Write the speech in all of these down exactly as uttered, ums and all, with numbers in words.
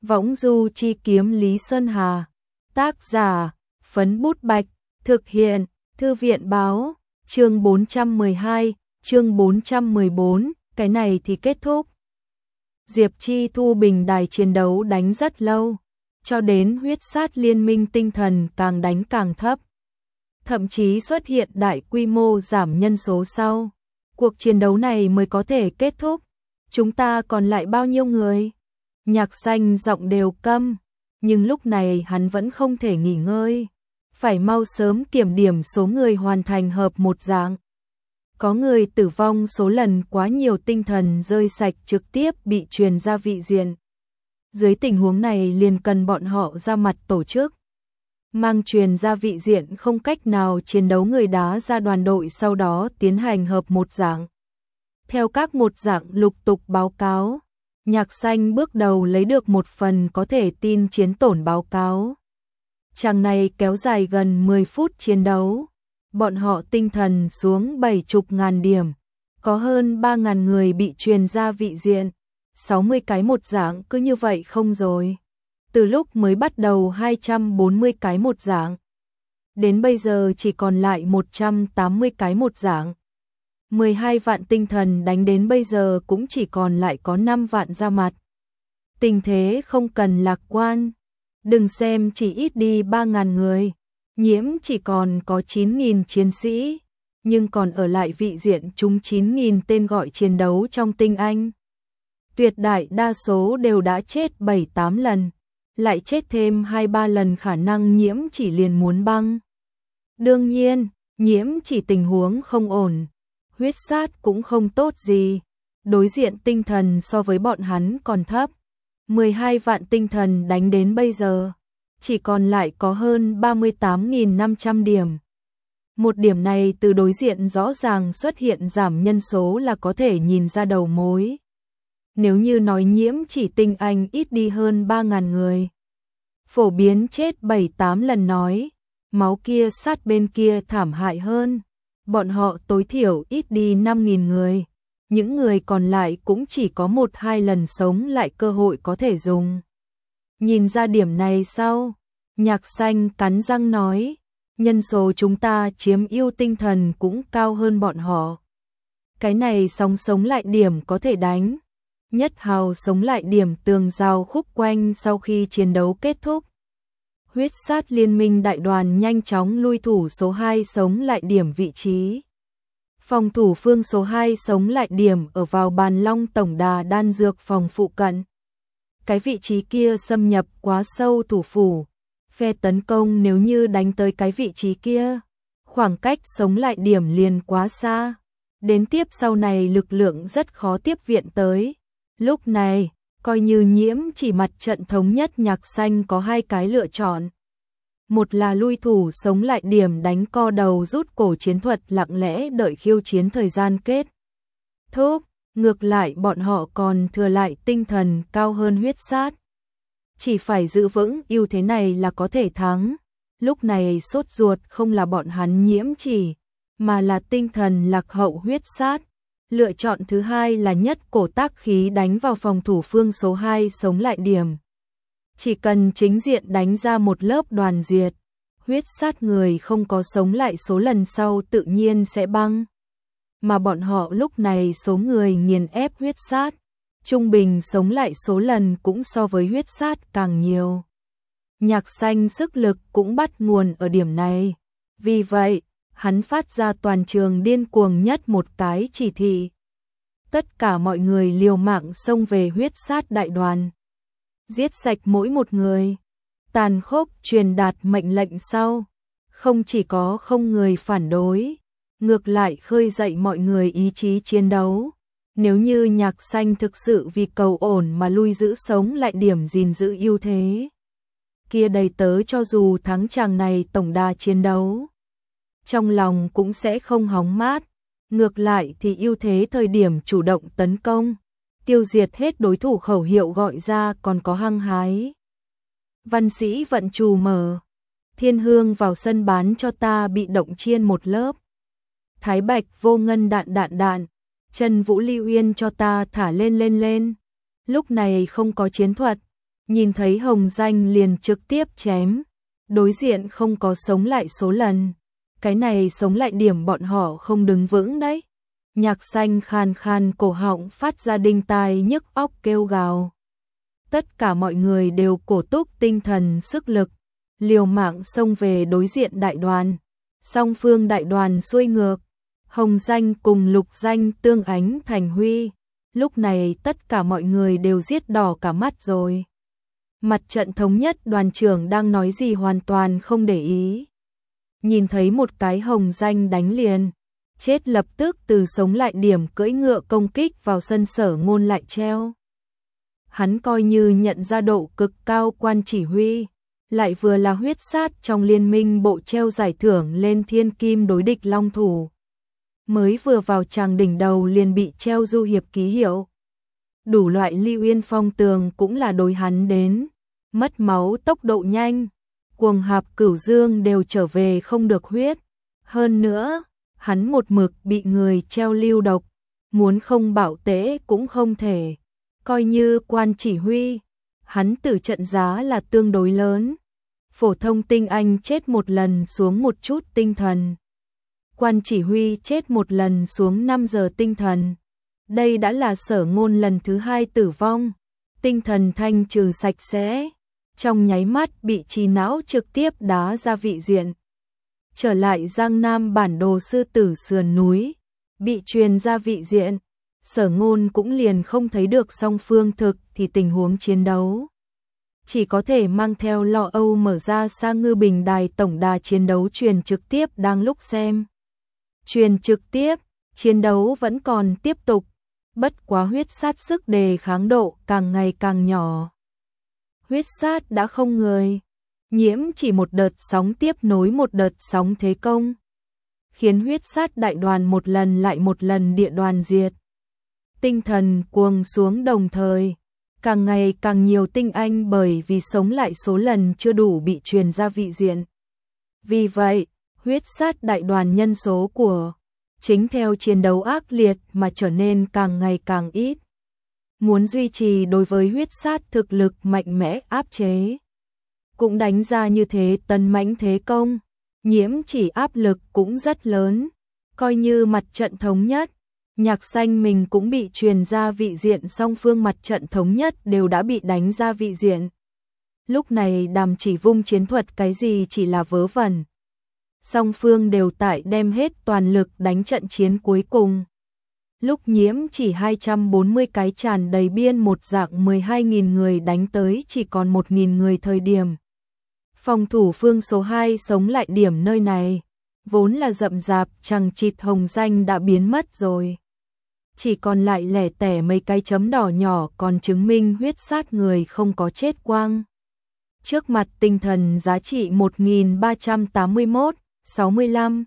Võng du chi kiếm Lý Sơn Hà. Tác giả, Phấn Bút Bạch. Thực hiện, Thư viện Báo. Chương bốn trăm mười hai, chương bốn trăm mười bốn, cái này thì kết thúc. Diệp Chi Thu bình đài chiến đấu đánh rất lâu, cho đến huyết sát liên minh tinh thần càng đánh càng thấp. Thậm chí xuất hiện đại quy mô giảm nhân số sau. Cuộc chiến đấu này mới có thể kết thúc. Chúng ta còn lại bao nhiêu người? Nhạc Xanh giọng đều câm, nhưng lúc này hắn vẫn không thể nghỉ ngơi. Phải mau sớm kiểm điểm số người hoàn thành hợp một dạng. Có người tử vong số lần quá nhiều, tinh thần rơi sạch trực tiếp bị truyền ra vị diện. Dưới tình huống này liền cần bọn họ ra mặt tổ chức. Mang truyền ra vị diện không cách nào chiến đấu người đá ra đoàn đội, sau đó tiến hành hợp một dạng. Theo các một dạng lục tục báo cáo, Nhạc Xanh bước đầu lấy được một phần có thể tin chiến tổn báo cáo. Chàng này kéo dài gần mười phút chiến đấu. Bọn họ tinh thần xuống bảy chục ngàn điểm. Có hơn ba ngàn người bị truyền ra vị diện. sáu mươi cái một dạng cứ như vậy không rồi. Từ lúc mới bắt đầu hai trăm bốn mươi cái một dạng. Đến bây giờ chỉ còn lại một trăm tám mươi cái một dạng. mười hai vạn tinh thần đánh đến bây giờ cũng chỉ còn lại có năm vạn ra mặt. Tình thế không cần lạc quan. Đừng xem chỉ ít đi ba ngàn người. Nhiễm chỉ còn có chín nghìn chiến sĩ. Nhưng còn ở lại vị diện chúng chín nghìn tên gọi chiến đấu trong tinh anh. Tuyệt đại đa số đều đã chết bảy tám lần. Lại chết thêm hai ba lần, khả năng nhiễm chỉ liền muốn băng. Đương nhiên, nhiễm chỉ tình huống không ổn. Huyết sát cũng không tốt gì. Đối diện tinh thần so với bọn hắn còn thấp. mười hai vạn tinh thần đánh đến bây giờ. Chỉ còn lại có hơn ba mươi tám nghìn năm trăm điểm. Một điểm này từ đối diện rõ ràng xuất hiện giảm nhân số là có thể nhìn ra đầu mối. Nếu như nói nhiễm chỉ tinh anh ít đi hơn ba ngàn người. Phổ biến chết bảy tám lần nói. Máu kia sát bên kia thảm hại hơn. Bọn họ tối thiểu ít đi năm nghìn người. Những người còn lại cũng chỉ có một hai lần sống lại cơ hội có thể dùng. Nhìn ra điểm này sau, Nhạc Xanh cắn răng nói, nhân số chúng ta chiếm ưu tinh thần cũng cao hơn bọn họ. Cái này sóng sống lại điểm có thể đánh. Nhất hào sống lại điểm tường rào khúc quanh sau khi chiến đấu kết thúc. Huyết sát liên minh đại đoàn nhanh chóng lui thủ số hai sống lại điểm vị trí. Phòng thủ phương số hai sống lại điểm ở vào bàn long tổng đà đan dược phòng phụ cận. Cái vị trí kia xâm nhập quá sâu thủ phủ. Phe tấn công nếu như đánh tới cái vị trí kia, khoảng cách sống lại điểm liền quá xa. Đến tiếp sau này lực lượng rất khó tiếp viện tới. Lúc này, coi như nhiễm chỉ mặt trận thống nhất, Nhạc Xanh có hai cái lựa chọn. Một là lui thủ sống lại điểm đánh co đầu rút cổ chiến thuật lặng lẽ đợi khiêu chiến thời gian kết thúc. Ngược lại bọn họ còn thừa lại tinh thần cao hơn huyết sát. Chỉ phải giữ vững ưu thế này là có thể thắng. Lúc này sốt ruột không là bọn hắn nhiễm chỉ, mà là tinh thần lạc hậu huyết sát. Lựa chọn thứ hai là nhất cổ tác khí đánh vào phòng thủ phương số hai sống lại điểm. Chỉ cần chính diện đánh ra một lớp đoàn diệt, huyết sát người không có sống lại số lần sau tự nhiên sẽ băng. Mà bọn họ lúc này số người nghiền ép huyết sát, trung bình sống lại số lần cũng so với huyết sát càng nhiều. Nhạc Xanh sức lực cũng bắt nguồn ở điểm này. Vì vậy, hắn phát ra toàn trường điên cuồng nhất một cái chỉ thị. Tất cả mọi người liều mạng xông về huyết sát đại đoàn. Giết sạch mỗi một người. Tàn khốc truyền đạt mệnh lệnh sau. Không chỉ có không người phản đối, ngược lại khơi dậy mọi người ý chí chiến đấu. Nếu như Nhạc Xanh thực sự vì cầu ổn mà lui giữ sống lại điểm gìn giữ ưu thế, kia đầy tớ cho dù thắng chàng này tổng đà chiến đấu, trong lòng cũng sẽ không hóng mát. Ngược lại thì ưu thế thời điểm chủ động tấn công, tiêu diệt hết đối thủ khẩu hiệu gọi ra còn có hăng hái. Văn sĩ vận trù mở. Thiên Hương vào sân bán cho ta bị động chiên một lớp. Thái Bạch vô ngân đạn đạn đạn. Trần Vũ Ly Uyên cho ta thả lên lên lên. Lúc này không có chiến thuật, nhìn thấy Hồng Danh liền trực tiếp chém. Đối diện không có sống lại số lần. Cái này sống lại điểm bọn họ không đứng vững đấy. Nhạc Xanh khan khan cổ họng phát ra đinh tai nhức óc kêu gào. Tất cả mọi người đều cổ túc tinh thần sức lực, liều mạng xông về đối diện đại đoàn. Song phương đại đoàn xuôi ngược, Hồng Danh cùng Lục Danh tương ánh thành huy. Lúc này tất cả mọi người đều giết đỏ cả mắt rồi. Mặt trận thống nhất đoàn trưởng đang nói gì hoàn toàn không để ý. Nhìn thấy một cái Hồng Danh đánh liền, chết lập tức từ sống lại điểm cưỡi ngựa công kích vào sân Sở Ngôn lại treo. Hắn coi như nhận ra độ cực cao quan chỉ huy, lại vừa là huyết sát trong liên minh bộ treo giải thưởng lên thiên kim đối địch long thủ. Mới vừa vào tràng đỉnh đầu liền bị treo du hiệp ký hiệu. Đủ loại Lưu Yên Phong tường cũng là đối hắn đến, mất máu tốc độ nhanh, cuồng hạp Cửu Dương đều trở về không được huyết. Hơn nữa, hắn một mực bị người treo lưu độc, muốn không bảo tễ cũng không thể. Coi như quan chỉ huy, hắn tử trận giá là tương đối lớn. Phổ thông tinh anh chết một lần xuống một chút tinh thần. Quan chỉ huy chết một lần xuống năm giờ tinh thần. Đây đã là Sở Ngôn lần thứ hai tử vong. Tinh thần thanh trừ sạch sẽ. Trong nháy mắt bị trí não trực tiếp đá ra vị diện. Trở lại Giang Nam bản đồ sư tử sườn núi. Bị truyền ra vị diện. Sở Ngôn cũng liền không thấy được song phương thực thì tình huống chiến đấu. Chỉ có thể mang theo lo âu mở ra Sa Ngư Bình đài tổng đà chiến đấu truyền trực tiếp đang lúc xem. Truyền trực tiếp, chiến đấu vẫn còn tiếp tục, bất quá huyết sát sức đề kháng độ càng ngày càng nhỏ. Huyết sát đã không người, Nhiễm chỉ một đợt sóng tiếp nối một đợt sóng thế công, khiến huyết sát đại đoàn một lần lại một lần địa đoàn diệt. Tinh thần cuồng xuống đồng thời, càng ngày càng nhiều tinh anh bởi vì sống lại số lần chưa đủ bị truyền ra vị diện. Vì vậy, huyết sát đại đoàn nhân số của chính theo chiến đấu ác liệt mà trở nên càng ngày càng ít. Muốn duy trì đối với huyết sát thực lực mạnh mẽ áp chế, cũng đánh ra như thế tấn mãnh thế công, Nhiễm chỉ áp lực cũng rất lớn, coi như mặt trận thống nhất. Nhạc Xanh mình cũng bị truyền ra vị diện, song phương mặt trận thống nhất đều đã bị đánh ra vị diện. Lúc này Đàm Chỉ vung chiến thuật cái gì chỉ là vớ vẩn. Song phương đều tại đem hết toàn lực đánh trận chiến cuối cùng. Lúc Nhiễm chỉ hai trăm bốn mươi cái tràn đầy biên một dạng mười hai nghìn người đánh tới chỉ còn một nghìn người thời điểm. Phòng thủ phương số hai sống lại điểm nơi này, vốn là rậm rạp chằng chịt Hồng Danh đã biến mất rồi. Chỉ còn lại lẻ tẻ mấy cái chấm đỏ nhỏ còn chứng minh huyết sát người không có chết quang. Trước mặt tinh thần giá trị một nghìn ba trăm tám mươi mốt, sáu mươi lăm.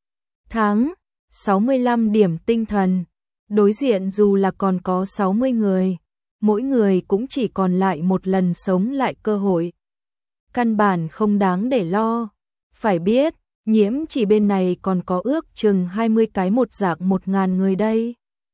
Tháng, sáu mươi lăm điểm tinh thần. Đối diện dù là còn có sáu mươi người, mỗi người cũng chỉ còn lại một lần sống lại cơ hội. Căn bản không đáng để lo. Phải biết, Nhiễm chỉ bên này còn có ước chừng hai mươi cái một dạng một ngàn người đây.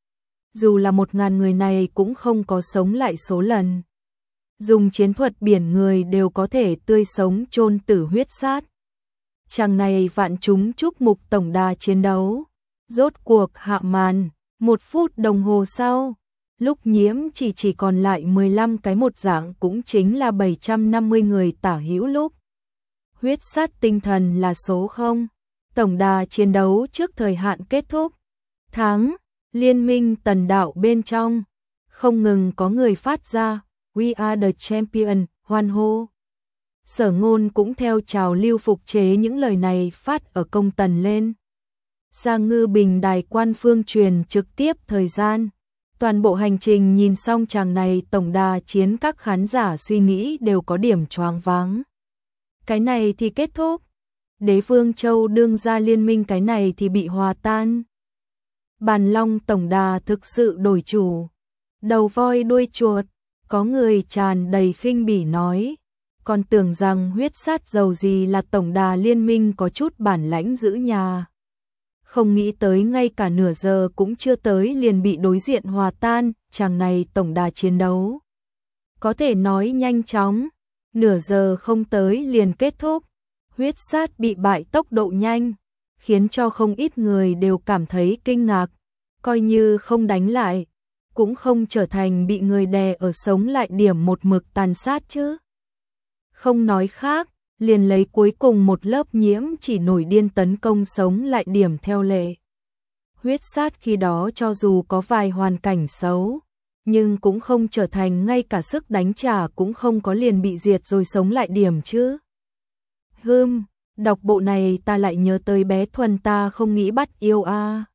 Dù là một ngàn người này cũng không có sống lại số lần. Dùng chiến thuật biển người đều có thể tươi sống chôn tử huyết sát. Chàng này vạn chúng chúc mục tổng đà chiến đấu. Rốt cuộc hạ màn, một phút đồng hồ sau, lúc Nhiễm chỉ chỉ còn lại mười lăm cái một dạng cũng chính là bảy trăm năm mươi người tả hữu lúc. Huyết sát tinh thần là số không. Tổng đà chiến đấu trước thời hạn kết thúc. Tháng, liên minh tần đạo bên trong, không ngừng có người phát ra, We are the champion, hoan hô. Sở Ngôn cũng theo trào lưu phục chế những lời này phát ở công tần lên. Sa Ngư Bình đài quan phương truyền trực tiếp thời gian. Toàn bộ hành trình nhìn xong chàng này tổng đà chiến, các khán giả suy nghĩ đều có điểm choáng váng. Cái này thì kết thúc. Đế Vương Châu đương ra liên minh cái này thì bị hòa tan. Bàn Long tổng đà thực sự đổi chủ. Đầu voi đuôi chuột, có người tràn đầy khinh bỉ nói. Còn tưởng rằng huyết sát dầu gì là tổng đà liên minh có chút bản lãnh giữ nhà. Không nghĩ tới ngay cả nửa giờ cũng chưa tới liền bị đối diện hòa tan, chàng này tổng đà chiến đấu. có thể nói nhanh chóng, nửa giờ không tới liền kết thúc. Huyết sát bị bại tốc độ nhanh, khiến cho không ít người đều cảm thấy kinh ngạc, coi như không đánh lại, cũng không trở thành bị người đè ở sống lại điểm một mực tàn sát chứ. Không nói khác, liền lấy cuối cùng một lớp nhiễm chỉ nổi điên tấn công sống lại điểm theo lệ. Huyết sát khi đó cho dù có vài hoàn cảnh xấu, nhưng cũng không trở thành ngay cả sức đánh trả cũng không có liền bị diệt rồi sống lại điểm chứ. Hừm, đọc bộ này ta lại nhớ tới bé Thuần ta không nghĩ bắt yêu a. À.